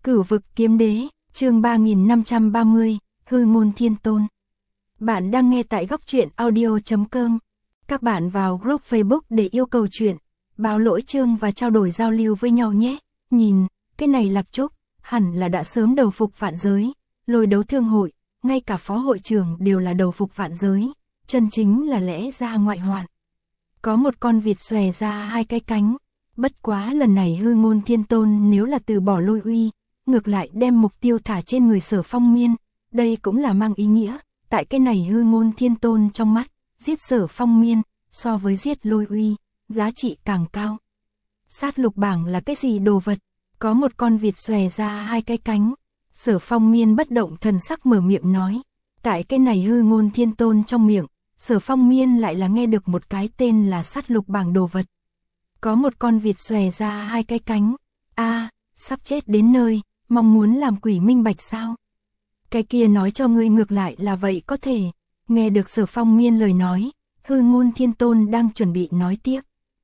Cửu vực kiếm đế, chương 3530, hư ngôn thiên tôn. Bạn đang nghe tại góc truyện audio.com. Các bạn vào group Facebook để yêu cầu chuyện, báo lỗi chương và trao đổi giao lưu với nhau nhé. Nhìn, cái này Lạc Trúc, hẳn là đã sớm đầu phục vạn giới, Lôi Đấu Thương hội, ngay cả phó hội trưởng đều là đầu phục vạn giới, chân chính là lẽ ra ngoại hoạn. Có một con vịt xòe ra hai cái cánh, bất quá lần này hư ngôn thiên tôn nếu là từ bỏ lôi uy, ngược lại đem mục tiêu thả trên người Sở Phong Miên, đây cũng là mang ý nghĩa, tại cái này hư ngôn thiên tôn trong mắt, giết Sở Phong Miên, so với giết lôi uy, giá trị càng cao. Sát lục bảng là cái gì đồ vật? Có một con vịt xòe ra hai cái cánh, Sở Phong Miên bất động thần sắc mở miệng nói, tại cái này hư ngôn thiên tôn trong miệng, Sở Phong Miên lại là nghe được một cái tên là sát lục bảng đồ vật. Có một con vịt xòe ra hai cái cánh, sắp chết đến nơi, mong muốn làm quỷ minh bạch sao? Cái kia nói cho ngươi ngược lại là vậy có thể. Nghe được Sở Phong Miên lời nói, hư ngôn thiên tôn đang chuẩn bị nói tiếp.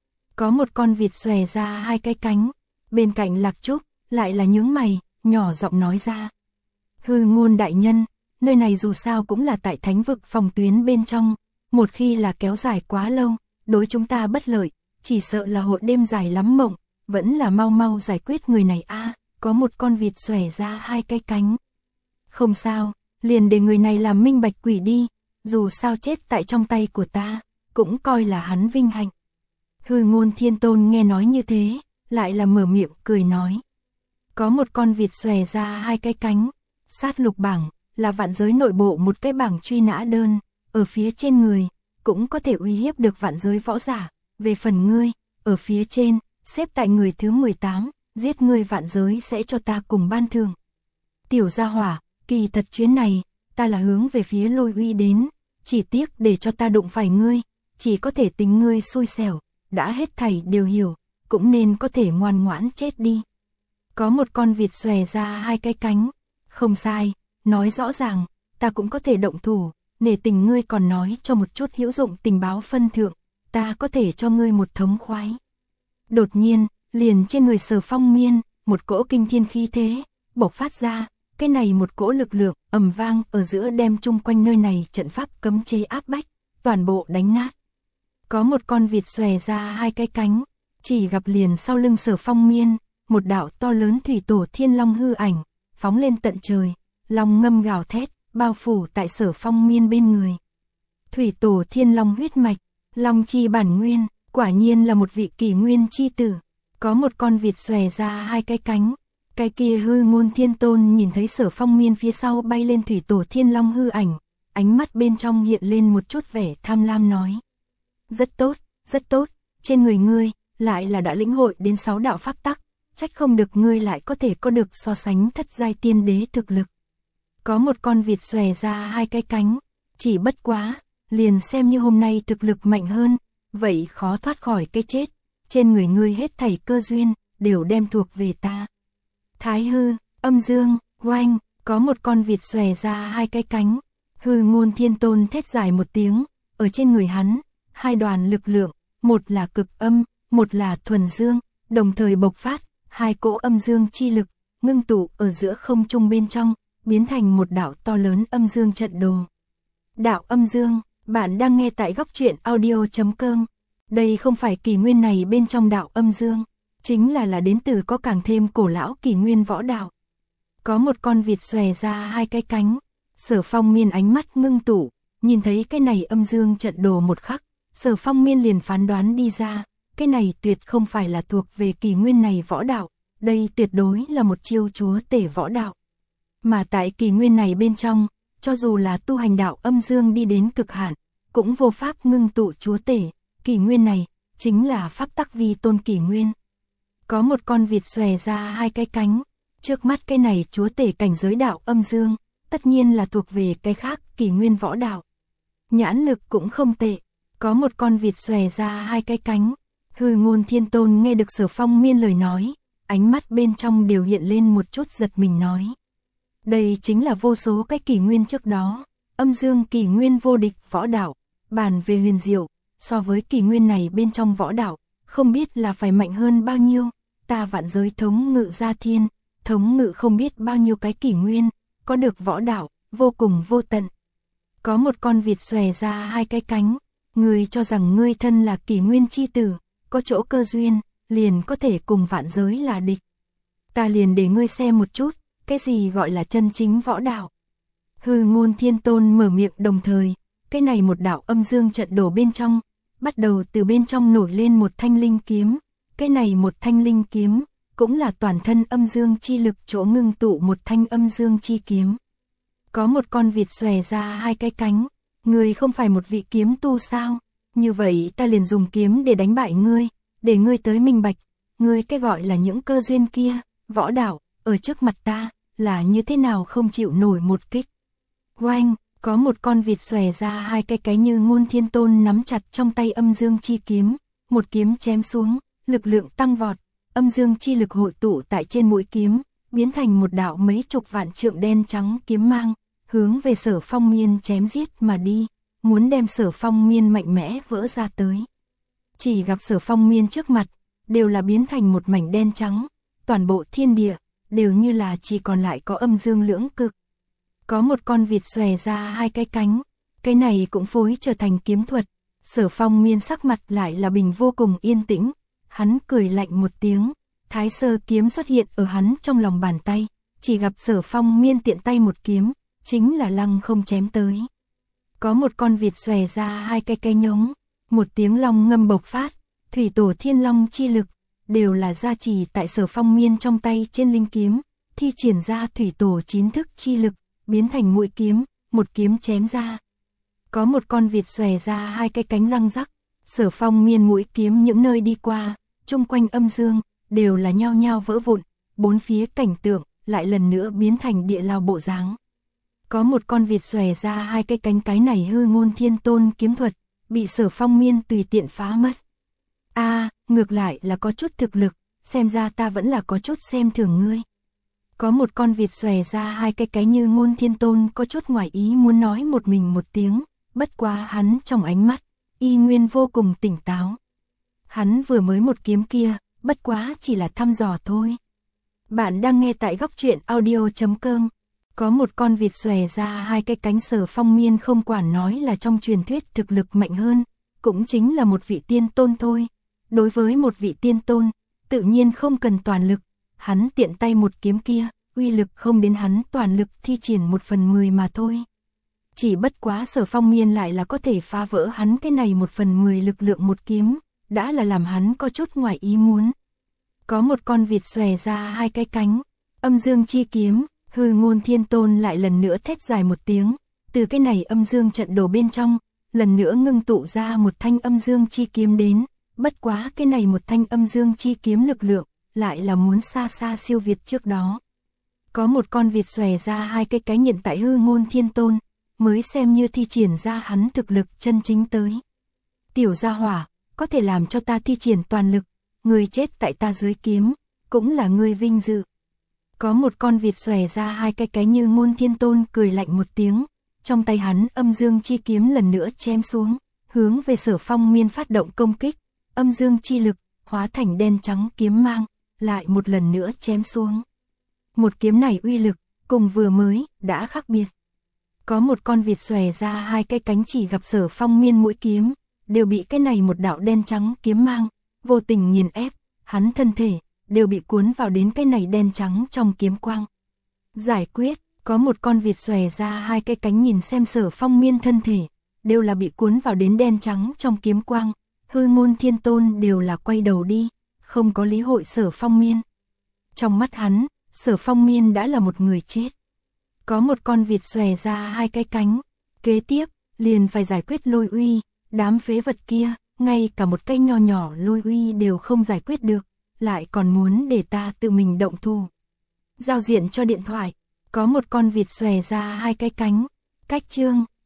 Có một con vịt xòe ra hai cái cánh, bên cạnh Lạc Trúc, lại là nhướng mày, nhỏ giọng nói ra. Hư ngôn đại nhân, nơi này dù sao cũng là tại thánh vực phòng tuyến bên trong, một khi là kéo dài quá lâu, đối chúng ta bất lợi, chỉ sợ là hội đêm dài lắm mộng, vẫn là mau mau giải quyết người này có một con vịt xòe ra hai cái cánh. Không sao, liền để người này làm minh bạch quỷ đi, dù sao chết tại trong tay của ta, cũng coi là hắn vinh hạnh. Hư ngôn thiên tôn nghe nói như thế, lại là mở miệng cười nói. Có một con vịt xòe ra hai cái cánh, sát lục bảng, là vạn giới nội bộ một cái bảng truy nã đơn, ở phía trên người, cũng có thể uy hiếp được vạn giới võ giả, về phần ngươi, ở phía trên, xếp tại người thứ 18, giết ngươi vạn giới sẽ cho ta cùng ban thưởng. Tiểu gia hỏa, kỳ thật chuyến này, ta là hướng về phía lôi uy đến, chỉ tiếc để cho ta đụng phải ngươi, chỉ có thể tính ngươi xui xẻo, đã hết thảy đều hiểu, cũng nên có thể ngoan ngoãn chết đi. Có một con vịt xòe ra hai cái cánh, không sai, nói rõ ràng, ta cũng có thể động thủ, nể tình ngươi còn nói cho một chút hữu dụng tình báo phân thượng, ta có thể cho ngươi một thống khoái. Đột nhiên, liền trên người Sở Phong Miên, một cỗ kinh thiên khí thế, bộc phát ra, cái này một cỗ lực lượng, ầm vang ở giữa đem chung quanh nơi này trận pháp cấm chế áp bách, toàn bộ đánh nát. Có một con vịt xòe ra hai cái cánh, chỉ gặp liền sau lưng Sở Phong Miên, một đạo to lớn thủy tổ thiên long hư ảnh, phóng lên tận trời, long ngâm gào thét, bao phủ tại Sở Phong Miên bên người. Thủy tổ thiên long huyết mạch, long chi bản nguyên, quả nhiên là một vị kỷ nguyên chi tử. Có một con vịt xòe ra hai cái cánh, cái kia hư ngôn thiên tôn nhìn thấy Sở Phong Miên phía sau bay lên thủy tổ thiên long hư ảnh, ánh mắt bên trong hiện lên một chút vẻ tham lam nói. Rất tốt, trên người ngươi, lại là đã lĩnh hội đến 6 đạo pháp tắc, trách không được ngươi lại có thể có được so sánh thất giai tiên đế thực lực. Có một con vịt xòe ra hai cái cánh, chỉ bất quá, liền xem như hôm nay thực lực mạnh hơn, vậy khó thoát khỏi cái chết, trên người ngươi hết thảy cơ duyên, đều đem thuộc về ta. Thái hư, âm dương, oanh, có một con vịt xòe ra hai cái cánh, hư ngôn thiên tôn thét dài một tiếng, ở trên người hắn, hai đoàn lực lượng, một là cực âm, một là thuần dương, đồng thời bộc phát, hai cỗ âm dương chi lực, ngưng tụ ở giữa không trung bên trong, biến thành một đạo to lớn âm dương trận đồ. Đạo âm dương, bạn đang nghe tại góc truyện audio.com. Đây không phải kỷ nguyên này bên trong đạo âm dương, chính là đến từ có càng thêm cổ lão kỷ nguyên võ đạo. Có một con vịt xòe ra hai cái cánh, Sở Phong Miên ánh mắt ngưng tụ, nhìn thấy cái này âm dương trận đồ một khắc, Sở Phong Miên liền phán đoán đi ra, cái này tuyệt không phải là thuộc về kỷ nguyên này võ đạo, đây tuyệt đối là một chiêu chúa tể võ đạo. Mà tại kỷ nguyên này bên trong, cho dù là tu hành đạo âm dương đi đến cực hạn, cũng vô pháp ngưng tụ chúa tể. Kỷ nguyên này, chính là pháp tắc vi tôn kỷ nguyên. Có một con vịt xòe ra hai cái cánh, trước mắt cái này chúa tể cảnh giới đạo âm dương, tất nhiên là thuộc về cái khác kỷ nguyên võ đạo. Nhãn lực cũng không tệ, có một con vịt xòe ra hai cái cánh, hư ngôn thiên tôn nghe được Sở Phong Miên lời nói, ánh mắt bên trong đều hiện lên một chút giật mình nói. Đây chính là vô số cái kỷ nguyên trước đó, âm dương kỷ nguyên vô địch võ đạo, bàn về huyền diệu. So với kỷ nguyên này bên trong võ đạo, không biết là phải mạnh hơn bao nhiêu, ta vạn giới thống ngự gia thiên, thống ngự không biết bao nhiêu cái kỷ nguyên, có được võ đạo, vô cùng vô tận. Có một con vịt xòe ra hai cái cánh, ngươi cho rằng ngươi thân là kỷ nguyên chi tử, có chỗ cơ duyên, liền có thể cùng vạn giới là địch. Ta liền để ngươi xem một chút, cái gì gọi là chân chính võ đạo. Hư Ngôn Thiên Tôn mở miệng đồng thời, cái này một đạo âm dương trận đổ bên trong, bắt đầu từ bên trong nổi lên một thanh linh kiếm, cái này một thanh linh kiếm, cũng là toàn thân âm dương chi lực chỗ ngưng tụ một thanh âm dương chi kiếm. Có một con vịt xòe ra hai cái cánh, ngươi không phải một vị kiếm tu sao, như vậy ta liền dùng kiếm để đánh bại ngươi, để ngươi tới minh bạch, ngươi cái gọi là những cơ duyên kia, võ đạo, ở trước mặt ta, là như thế nào không chịu nổi một kích. Oanh, có một con vịt xòe ra hai cái như Ngôn Thiên Tôn nắm chặt trong tay âm dương chi kiếm, một kiếm chém xuống, lực lượng tăng vọt, âm dương chi lực hội tụ tại trên mũi kiếm, biến thành một đạo mấy chục vạn trượng đen trắng kiếm mang, hướng về Sở Phong Miên chém giết mà đi, muốn đem Sở Phong Miên mạnh mẽ vỡ ra tới. Chỉ gặp Sở Phong Miên trước mặt, đều là biến thành một mảnh đen trắng, toàn bộ thiên địa, đều như là chỉ còn lại có âm dương lưỡng cực. Có một con vịt xòe ra hai cái cánh, cái này cũng phối trở thành kiếm thuật. Sở Phong Miên sắc mặt lại là bình vô cùng yên tĩnh, hắn cười lạnh một tiếng, Thái Sơ kiếm xuất hiện ở hắn trong lòng bàn tay, chỉ gặp Sở Phong Miên tiện tay một kiếm, chính là lăng không chém tới. Có một con vịt xòe ra hai cái nhống, một tiếng long ngâm bộc phát, thủy tổ thiên long chi lực, đều là gia trì tại Sở Phong Miên trong tay trên linh kiếm, thi triển ra thủy tổ 9 thức chi lực, biến thành mũi kiếm, một kiếm chém ra. Có một con vịt xòe ra hai cái cánh răng rắc, Sở Phong Miên mũi kiếm những nơi đi qua, chung quanh âm dương, đều là nhao nhao vỡ vụn, bốn phía cảnh tượng, lại lần nữa biến thành địa lao bộ dáng. Có một con vịt xòe ra hai cái cánh, cái này Hư Ngôn Thiên Tôn kiếm thuật, bị Sở Phong Miên tùy tiện phá mất. Ngược lại là có chút thực lực, xem ra ta vẫn là có chút xem thường ngươi. Có một con vịt xòe ra hai cái như Ngôn Thiên Tôn có chút ngoài ý muốn nói một mình một tiếng, bất quá hắn trong ánh mắt, y nguyên vô cùng tỉnh táo. Hắn vừa mới một kiếm kia, bất quá chỉ là thăm dò thôi. Bạn đang nghe tại góc truyện audio.com. Có một con vịt xòe ra hai cái cánh, Sở Phong Miên không quản nói là trong truyền thuyết thực lực mạnh hơn, cũng chính là một vị tiên tôn thôi. Đối với một vị tiên tôn, tự nhiên không cần toàn lực, hắn tiện tay một kiếm kia, uy lực không đến hắn toàn lực thi triển 1/10 mà thôi. Chỉ bất quá Sở Phong Miên lại là có thể phá vỡ hắn cái này 1/10 lực lượng một kiếm, đã là làm hắn có chút ngoài ý muốn. Có một con vịt xòe ra hai cái cánh, âm dương chi kiếm, Hư Ngôn Thiên Tôn lại lần nữa thét dài một tiếng, từ cái này âm dương trận đồ bên trong, lần nữa ngưng tụ ra một thanh âm dương chi kiếm đến, bất quá cái này một thanh âm dương chi kiếm lực lượng, lại là muốn xa xa siêu việt trước đó. Có một con vịt xòe ra hai cái cánh, hiện tại Hư Ngôn Thiên Tôn, mới xem như thi triển ra hắn thực lực chân chính tới. Tiểu gia hỏa, có thể làm cho ta thi triển toàn lực, người chết tại ta dưới kiếm, cũng là người vinh dự. Có một con vịt xòe ra hai cái như Ngôn Thiên Tôn cười lạnh một tiếng, trong tay hắn âm dương chi kiếm lần nữa chém xuống, hướng về Sở Phong Miên phát động công kích, âm dương chi lực, hóa thành đen trắng kiếm mang, lại một lần nữa chém xuống. Một kiếm này uy lực, cùng vừa mới, đã khác biệt. Có một con vịt xòe ra hai cái cánh, chỉ gặp Sở Phong Miên mũi kiếm, đều bị cái này một đạo đen trắng kiếm mang, vô tình nghiền ép, hắn thân thể, đều bị cuốn vào đến cái này đen trắng trong kiếm quang. Giải quyết, có một con vịt xòe ra hai cái cánh, nhìn xem Sở Phong Miên thân thể, đều là bị cuốn vào đến đen trắng trong kiếm quang. Hư Ngôn Thiên Tôn đều là quay đầu đi, không có lý hội Sở Phong Miên. Trong mắt hắn, Sở Phong Miên đã là một người chết. Có một con vịt xòe ra hai cái cánh, kế tiếp, liền phải giải quyết Lôi Uy, đám phế vật kia, ngay cả một cây nho nhỏ Lôi Uy đều không giải quyết được, lại còn muốn để ta tự mình động thủ. Giao diện cho điện thoại, có một con vịt xòe ra hai cái cánh, cách chương,